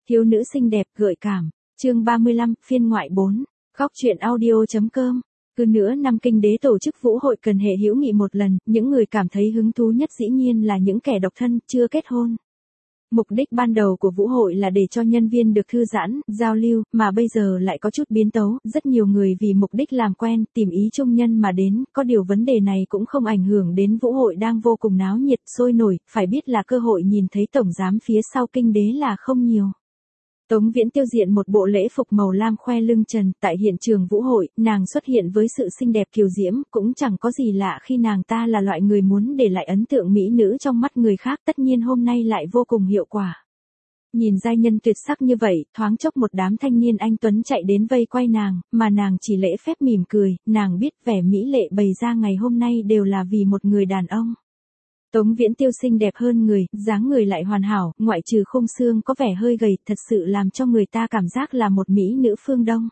Thiếu nữ xinh đẹp gợi cảm, chương 35, phiên ngoại 4, góc truyện audio.com. Cứ nửa năm kinh đế tổ chức vũ hội cần hệ hữu nghị một lần, những người cảm thấy hứng thú nhất dĩ nhiên là những kẻ độc thân, chưa kết hôn. Mục đích ban đầu của vũ hội là để cho nhân viên được thư giãn, giao lưu, mà bây giờ lại có chút biến tấu, rất nhiều người vì mục đích làm quen, tìm ý chung nhân mà đến, có điều vấn đề này cũng không ảnh hưởng đến vũ hội đang vô cùng náo nhiệt, sôi nổi, phải biết là cơ hội nhìn thấy tổng giám phía sau kinh đế là không nhiều. Tống Viễn Tiêu diện một bộ lễ phục màu lam khoe lưng trần, tại hiện trường vũ hội, nàng xuất hiện với sự xinh đẹp kiều diễm, cũng chẳng có gì lạ khi nàng ta là loại người muốn để lại ấn tượng mỹ nữ trong mắt người khác, tất nhiên hôm nay lại vô cùng hiệu quả. Nhìn giai nhân tuyệt sắc như vậy, thoáng chốc một đám thanh niên anh tuấn chạy đến vây quay nàng, mà nàng chỉ lễ phép mỉm cười, nàng biết vẻ mỹ lệ bày ra ngày hôm nay đều là vì một người đàn ông. Tống Viễn Tiêu xinh đẹp hơn người, dáng người lại hoàn hảo, ngoại trừ khung xương có vẻ hơi gầy, thật sự làm cho người ta cảm giác là một mỹ nữ phương Đông.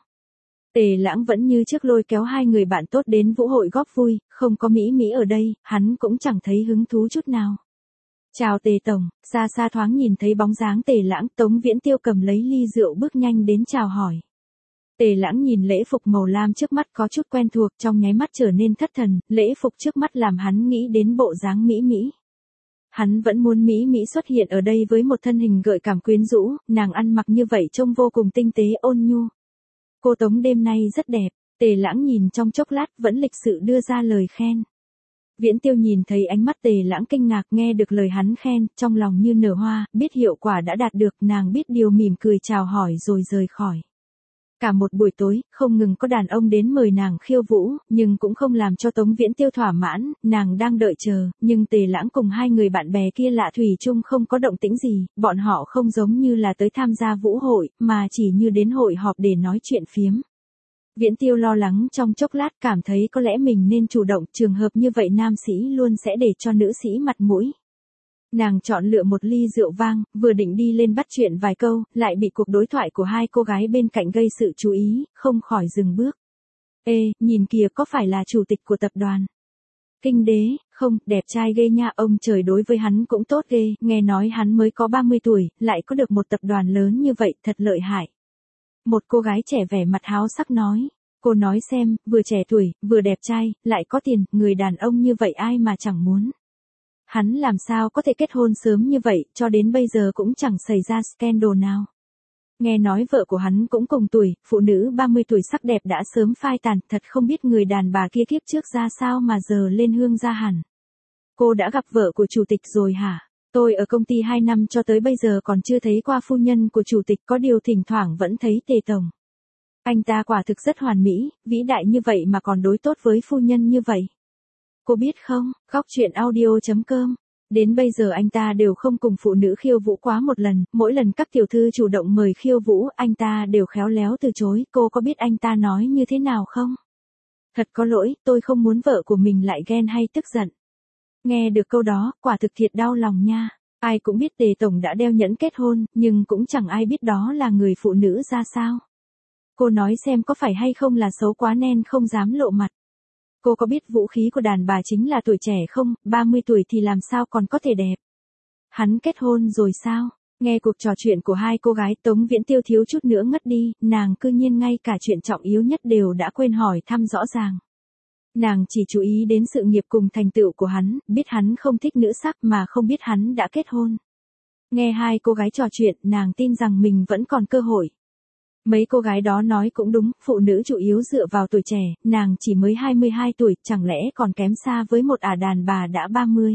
Tề Lãng vẫn như trước lôi kéo hai người bạn tốt đến vũ hội góp vui, không có mỹ ở đây, hắn cũng chẳng thấy hứng thú chút nào. Chào Tề Tổng, xa xa thoáng nhìn thấy bóng dáng Tề Lãng, Tống Viễn Tiêu cầm lấy ly rượu bước nhanh đến chào hỏi. Tề Lãng nhìn lễ phục màu lam trước mắt có chút quen thuộc, trong nháy mắt trở nên thất thần, lễ phục trước mắt làm hắn nghĩ đến bộ dáng mỹ. Hắn vẫn muốn mỹ xuất hiện ở đây với một thân hình gợi cảm quyến rũ, nàng ăn mặc như vậy trông vô cùng tinh tế ôn nhu. Cô Tống đêm nay rất đẹp, Tề Lãng nhìn trong chốc lát vẫn lịch sự đưa ra lời khen. Viễn Tiêu nhìn thấy ánh mắt Tề Lãng kinh ngạc nghe được lời hắn khen, trong lòng như nở hoa, biết hiệu quả đã đạt được, nàng biết điều mỉm cười chào hỏi rồi rời khỏi. Cả một buổi tối, không ngừng có đàn ông đến mời nàng khiêu vũ, nhưng cũng không làm cho Tống Viễn Tiêu thỏa mãn, nàng đang đợi chờ, nhưng Tề Lãng cùng hai người bạn bè kia lạ thủy chung không có động tĩnh gì, bọn họ không giống như là tới tham gia vũ hội, mà chỉ như đến hội họp để nói chuyện phiếm. Viễn Tiêu lo lắng trong chốc lát cảm thấy có lẽ mình nên chủ động, trường hợp như vậy nam sĩ luôn sẽ để cho nữ sĩ mặt mũi. Nàng chọn lựa một ly rượu vang, vừa định đi lên bắt chuyện vài câu, lại bị cuộc đối thoại của hai cô gái bên cạnh gây sự chú ý, không khỏi dừng bước. Ê, nhìn kìa có phải là chủ tịch của tập đoàn Kinh Đế, không, đẹp trai ghê nha, ông trời đối với hắn cũng tốt ghê, nghe nói hắn mới có 30 tuổi, lại có được một tập đoàn lớn như vậy, thật lợi hại. Một cô gái trẻ vẻ mặt háo sắc nói, cô nói xem, vừa trẻ tuổi, vừa đẹp trai, lại có tiền, người đàn ông như vậy ai mà chẳng muốn. Hắn làm sao có thể kết hôn sớm như vậy, cho đến bây giờ cũng chẳng xảy ra scandal nào. Nghe nói vợ của hắn cũng cùng tuổi, phụ nữ 30 tuổi sắc đẹp đã sớm phai tàn, thật không biết người đàn bà kia kiếp trước ra sao mà giờ lên hương ra hẳn. Cô đã gặp vợ của chủ tịch rồi hả? Tôi ở công ty 2 năm cho tới bây giờ còn chưa thấy qua phu nhân của chủ tịch, có điều thỉnh thoảng vẫn thấy Tề Tổng. Anh ta quả thực rất hoàn mỹ, vĩ đại như vậy mà còn đối tốt với phu nhân như vậy. Cô biết không, góc truyện audio.com, đến bây giờ anh ta đều không cùng phụ nữ khiêu vũ quá một lần, mỗi lần các tiểu thư chủ động mời khiêu vũ, anh ta đều khéo léo từ chối, cô có biết anh ta nói như thế nào không? Thật có lỗi, tôi không muốn vợ của mình lại ghen hay tức giận. Nghe được câu đó, quả thực thiệt đau lòng nha. Ai cũng biết Tề Tổng đã đeo nhẫn kết hôn, nhưng cũng chẳng ai biết đó là người phụ nữ ra sao. Cô nói xem có phải hay không là xấu quá nên không dám lộ mặt. Cô có biết vũ khí của đàn bà chính là tuổi trẻ không, 30 tuổi thì làm sao còn có thể đẹp. Hắn kết hôn rồi sao? Nghe cuộc trò chuyện của hai cô gái, Tống Viễn Tiêu thiếu chút nữa ngất đi, nàng cư nhiên ngay cả chuyện trọng yếu nhất đều đã quên hỏi thăm rõ ràng. Nàng chỉ chú ý đến sự nghiệp cùng thành tựu của hắn, biết hắn không thích nữ sắc mà không biết hắn đã kết hôn. Nghe hai cô gái trò chuyện, nàng tin rằng mình vẫn còn cơ hội. Mấy cô gái đó nói cũng đúng, phụ nữ chủ yếu dựa vào tuổi trẻ, nàng chỉ mới 22 tuổi, chẳng lẽ còn kém xa với một đàn bà đã 30.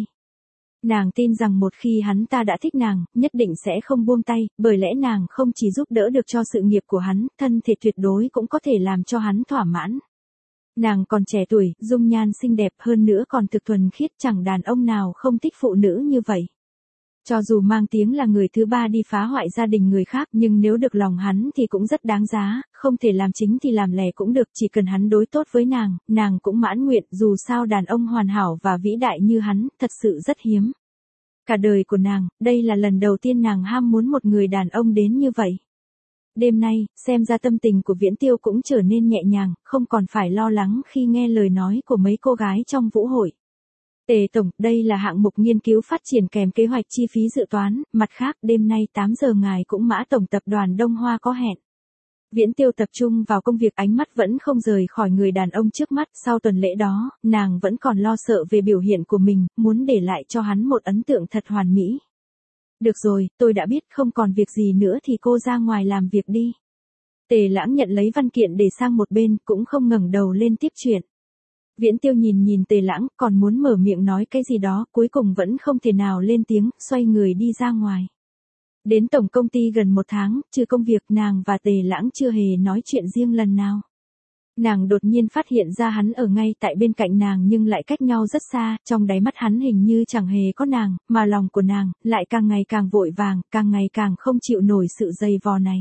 Nàng tin rằng một khi hắn ta đã thích nàng, nhất định sẽ không buông tay, bởi lẽ nàng không chỉ giúp đỡ được cho sự nghiệp của hắn, thân thể tuyệt đối cũng có thể làm cho hắn thỏa mãn. Nàng còn trẻ tuổi, dung nhan xinh đẹp hơn nữa còn thực thuần khiết, chẳng đàn ông nào không thích phụ nữ như vậy. Cho dù mang tiếng là người thứ ba đi phá hoại gia đình người khác, nhưng nếu được lòng hắn thì cũng rất đáng giá, không thể làm chính thì làm lẻ cũng được, chỉ cần hắn đối tốt với nàng cũng mãn nguyện, dù sao đàn ông hoàn hảo và vĩ đại như hắn, thật sự rất hiếm. Cả đời của nàng, đây là lần đầu tiên nàng ham muốn một người đàn ông đến như vậy. Đêm nay, xem ra tâm tình của Viễn Tiêu cũng trở nên nhẹ nhàng, không còn phải lo lắng khi nghe lời nói của mấy cô gái trong vũ hội. Tề tổng, đây là hạng mục nghiên cứu phát triển kèm kế hoạch chi phí dự toán, mặt khác đêm nay 8 giờ ngài cũng Mã tổng tập đoàn Đông Hoa có hẹn. Viễn Tiêu tập trung vào công việc, ánh mắt vẫn không rời khỏi người đàn ông trước mắt. Sau tuần lễ đó, nàng vẫn còn lo sợ về biểu hiện của mình, muốn để lại cho hắn một ấn tượng thật hoàn mỹ. Được rồi, tôi đã biết, không còn việc gì nữa thì cô ra ngoài làm việc đi. Tề Lãng nhận lấy văn kiện để sang một bên, cũng không ngẩng đầu lên tiếp chuyện. Viễn Tiêu nhìn Tề Lãng, còn muốn mở miệng nói cái gì đó, cuối cùng vẫn không thể nào lên tiếng, xoay người đi ra ngoài. Đến tổng công ty gần 1 tháng, trừ công việc, nàng và Tề Lãng chưa hề nói chuyện riêng lần nào. Nàng đột nhiên phát hiện ra hắn ở ngay tại bên cạnh nàng nhưng lại cách nhau rất xa, trong đáy mắt hắn hình như chẳng hề có nàng, mà lòng của nàng lại càng ngày càng vội vàng, càng ngày càng không chịu nổi sự dày vò này.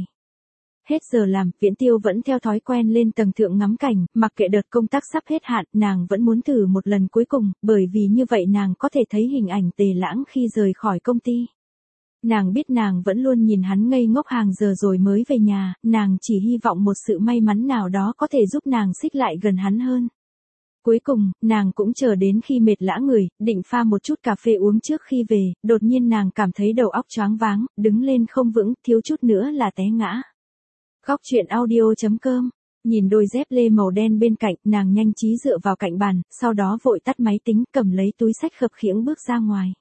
Hết giờ làm, Viễn Tiêu vẫn theo thói quen lên tầng thượng ngắm cảnh, mặc kệ đợt công tác sắp hết hạn, nàng vẫn muốn thử một lần cuối cùng, bởi vì như vậy nàng có thể thấy hình ảnh Tề Lãng khi rời khỏi công ty. Nàng biết nàng vẫn luôn nhìn hắn ngây ngốc hàng giờ rồi mới về nhà, nàng chỉ hy vọng một sự may mắn nào đó có thể giúp nàng xích lại gần hắn hơn. Cuối cùng, nàng cũng chờ đến khi mệt lã người, định pha một chút cà phê uống trước khi về, đột nhiên nàng cảm thấy đầu óc choáng váng, đứng lên không vững, thiếu chút nữa là té ngã. Góc truyện audio.com. Nhìn đôi dép lê màu đen bên cạnh, nàng nhanh trí dựa vào cạnh bàn, sau đó vội tắt máy tính, cầm lấy túi xách khập khiễng bước ra ngoài.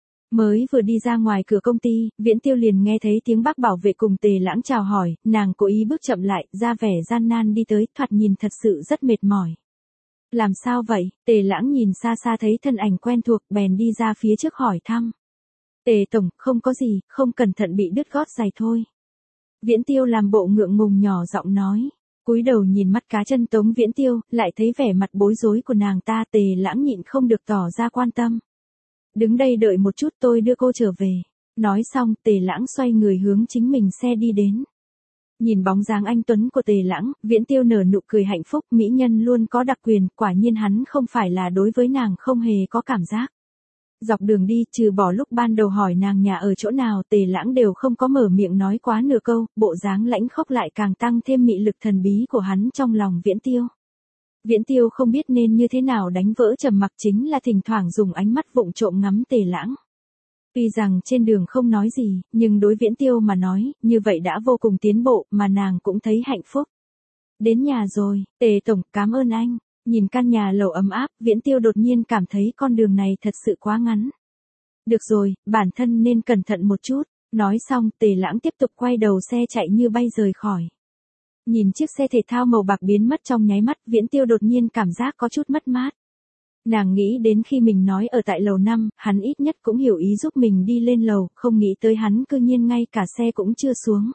Mới vừa đi ra ngoài cửa công ty, Viễn Tiêu liền nghe thấy tiếng bác bảo vệ cùng Tề Lãng chào hỏi, nàng cố ý bước chậm lại, ra vẻ gian nan đi tới, thoạt nhìn thật sự rất mệt mỏi. Làm sao vậy? Tề Lãng nhìn xa xa thấy thân ảnh quen thuộc, bèn đi ra phía trước hỏi thăm. Tề tổng, không có gì, không cẩn thận bị đứt gót giày thôi. Viễn Tiêu làm bộ ngượng ngùng nhỏ giọng nói. Cúi đầu nhìn mắt cá chân Tống Viễn Tiêu, lại thấy vẻ mặt bối rối của nàng ta. Tề Lãng nhịn không được tỏ ra quan tâm. Đứng đây đợi một chút, tôi đưa cô trở về. Nói xong, Tề Lãng xoay người hướng chính mình xe đi đến. Nhìn bóng dáng anh tuấn của Tề Lãng, Viễn Tiêu nở nụ cười hạnh phúc, mỹ nhân luôn có đặc quyền, quả nhiên hắn không phải là đối với nàng không hề có cảm giác. Dọc đường đi, trừ bỏ lúc ban đầu hỏi nàng nhà ở chỗ nào, Tề Lãng đều không có mở miệng nói quá nửa câu, bộ dáng lãnh khốc lại càng tăng thêm mị lực thần bí của hắn trong lòng Viễn Tiêu. Viễn Tiêu không biết nên như thế nào đánh vỡ trầm mặc, chính là thỉnh thoảng dùng ánh mắt vụng trộm ngắm Tề Lãng. Tuy rằng trên đường không nói gì, nhưng đối Viễn Tiêu mà nói, như vậy đã vô cùng tiến bộ, mà nàng cũng thấy hạnh phúc. Đến nhà rồi, Tề tổng, cảm ơn anh. Nhìn căn nhà lầu ấm áp, Viễn Tiêu đột nhiên cảm thấy con đường này thật sự quá ngắn. Được rồi, bản thân nên cẩn thận một chút. Nói xong, Tề Lãng tiếp tục quay đầu xe chạy như bay rời khỏi. Nhìn chiếc xe thể thao màu bạc biến mất trong nháy mắt, Viễn Tiêu đột nhiên cảm giác có chút mất mát. Nàng nghĩ đến khi mình nói ở tại lầu 5, hắn ít nhất cũng hiểu ý giúp mình đi lên lầu, không nghĩ tới hắn cư nhiên ngay cả xe cũng chưa xuống.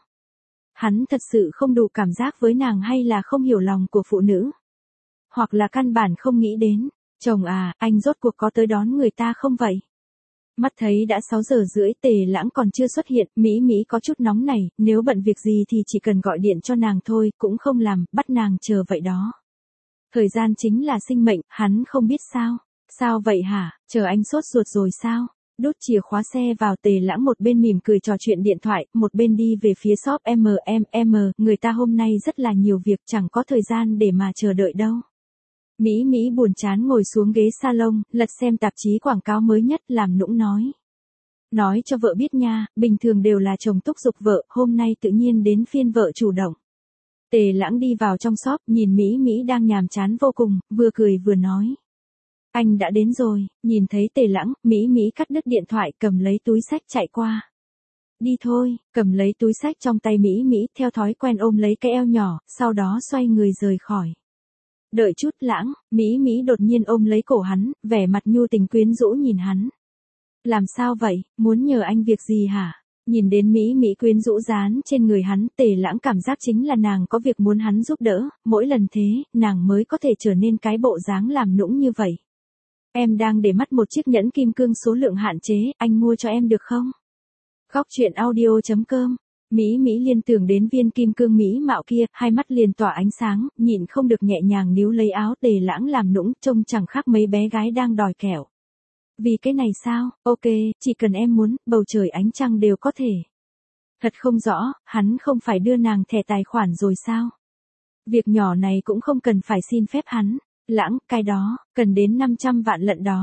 Hắn thật sự không đủ cảm giác với nàng, hay là không hiểu lòng của phụ nữ? Hoặc là căn bản không nghĩ đến. Chồng à, anh rốt cuộc có tới đón người ta không vậy? Mắt thấy đã 6 giờ rưỡi, Tề Lãng còn chưa xuất hiện, Mỹ có chút nóng này, nếu bận việc gì thì chỉ cần gọi điện cho nàng thôi, cũng không làm, bắt nàng chờ vậy đó. Thời gian chính là sinh mệnh, hắn không biết sao. Sao vậy hả, chờ anh sốt ruột rồi sao? Đút chìa khóa xe vào, Tề Lãng một bên mỉm cười trò chuyện điện thoại, một bên đi về phía shop người ta hôm nay rất là nhiều việc, chẳng có thời gian để mà chờ đợi đâu. Mỹ buồn chán ngồi xuống ghế salon, lật xem tạp chí quảng cáo mới nhất, làm nũng nói. Nói cho vợ biết nha, bình thường đều là chồng thúc giục vợ, hôm nay tự nhiên đến phiên vợ chủ động. Tề Lãng đi vào trong shop, nhìn Mỹ đang nhàm chán vô cùng, vừa cười vừa nói. Anh đã đến rồi, nhìn thấy Tề Lãng, Mỹ cắt đứt điện thoại, cầm lấy túi xách chạy qua. Đi thôi, cầm lấy túi xách trong tay Mỹ, theo thói quen ôm lấy cái eo nhỏ, sau đó xoay người rời khỏi. Đợi chút Lãng, Mỹ đột nhiên ôm lấy cổ hắn, vẻ mặt nhu tình quyến rũ nhìn hắn. Làm sao vậy, muốn nhờ anh việc gì hả? Nhìn đến Mỹ quyến rũ dán trên người hắn, Tề Lãng cảm giác chính là nàng có việc muốn hắn giúp đỡ, mỗi lần thế, nàng mới có thể trở nên cái bộ dáng làm nũng như vậy. Em đang để mắt một chiếc nhẫn kim cương số lượng hạn chế, anh mua cho em được không? Góc truyện audio.com. Mỹ liên tưởng đến viên kim cương mỹ mạo kia, hai mắt liền tỏa ánh sáng, nhịn không được nhẹ nhàng níu lấy áo Tề Lãng làm nũng, trông chẳng khác mấy bé gái đang đòi kẹo. Vì cái này sao, ok, chỉ cần em muốn, bầu trời ánh trăng đều có thể. Thật không rõ, hắn không phải đưa nàng thẻ tài khoản rồi sao? Việc nhỏ này cũng không cần phải xin phép hắn. Lãng, cái đó, cần đến 500 vạn lận đó.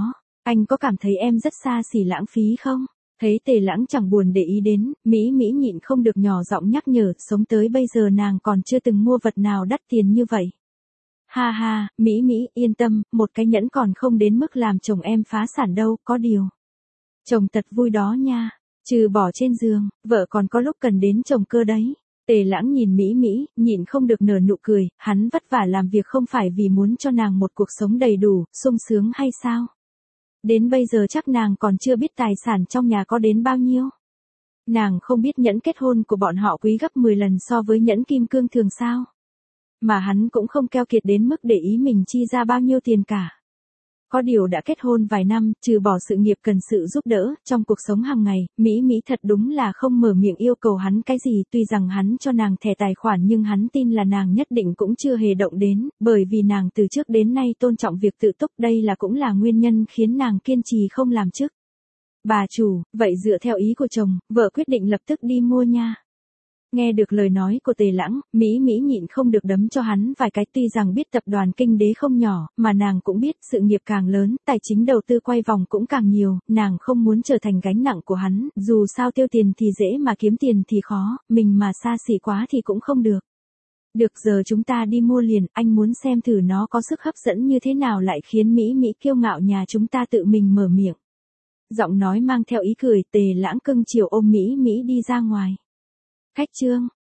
Anh có cảm thấy em rất xa xỉ lãng phí không? Thấy Tề Lãng chẳng buồn để ý đến, Mỹ Mỹ nhịn không được nhỏ giọng nhắc nhở, sống tới bây giờ nàng còn chưa từng mua vật nào đắt tiền như vậy. Ha ha, Mỹ Mỹ, yên tâm, một cái nhẫn còn không đến mức làm chồng em phá sản đâu, có điều. Chồng thật vui đó nha, trừ bỏ trên giường, vợ còn có lúc cần đến chồng cơ đấy. Tề Lãng nhìn Mỹ Mỹ, nhịn không được nở nụ cười, hắn vất vả làm việc không phải vì muốn cho nàng một cuộc sống đầy đủ, sung sướng hay sao? Đến bây giờ chắc nàng còn chưa biết tài sản trong nhà có đến bao nhiêu. Nàng không biết nhẫn kết hôn của bọn họ quý gấp 10 lần so với nhẫn kim cương thường sao. Mà hắn cũng không keo kiệt đến mức để ý mình chi ra bao nhiêu tiền cả. Có điều đã kết hôn vài năm, trừ bỏ sự nghiệp cần sự giúp đỡ, trong cuộc sống hàng ngày, Mỹ Mỹ thật đúng là không mở miệng yêu cầu hắn cái gì, tuy rằng hắn cho nàng thẻ tài khoản nhưng hắn tin là nàng nhất định cũng chưa hề động đến, bởi vì nàng từ trước đến nay tôn trọng việc tự túc, đây là cũng là nguyên nhân khiến nàng kiên trì không làm chức. Bà chủ, vậy dựa theo ý của chồng, vợ quyết định lập tức đi mua nha. Nghe được lời nói của Tề Lãng, Mỹ Mỹ nhịn không được đấm cho hắn vài cái, tuy rằng biết tập đoàn kinh đế không nhỏ, mà nàng cũng biết sự nghiệp càng lớn, tài chính đầu tư quay vòng cũng càng nhiều, nàng không muốn trở thành gánh nặng của hắn, dù sao tiêu tiền thì dễ mà kiếm tiền thì khó, mình mà xa xỉ quá thì cũng không được. Được giờ chúng ta đi mua liền, anh muốn xem thử nó có sức hấp dẫn như thế nào lại khiến Mỹ Mỹ kiêu ngạo nhà chúng ta tự mình mở miệng. Giọng nói mang theo ý cười, Tề Lãng cưng chiều ôm Mỹ Mỹ đi ra ngoài. Khách trương,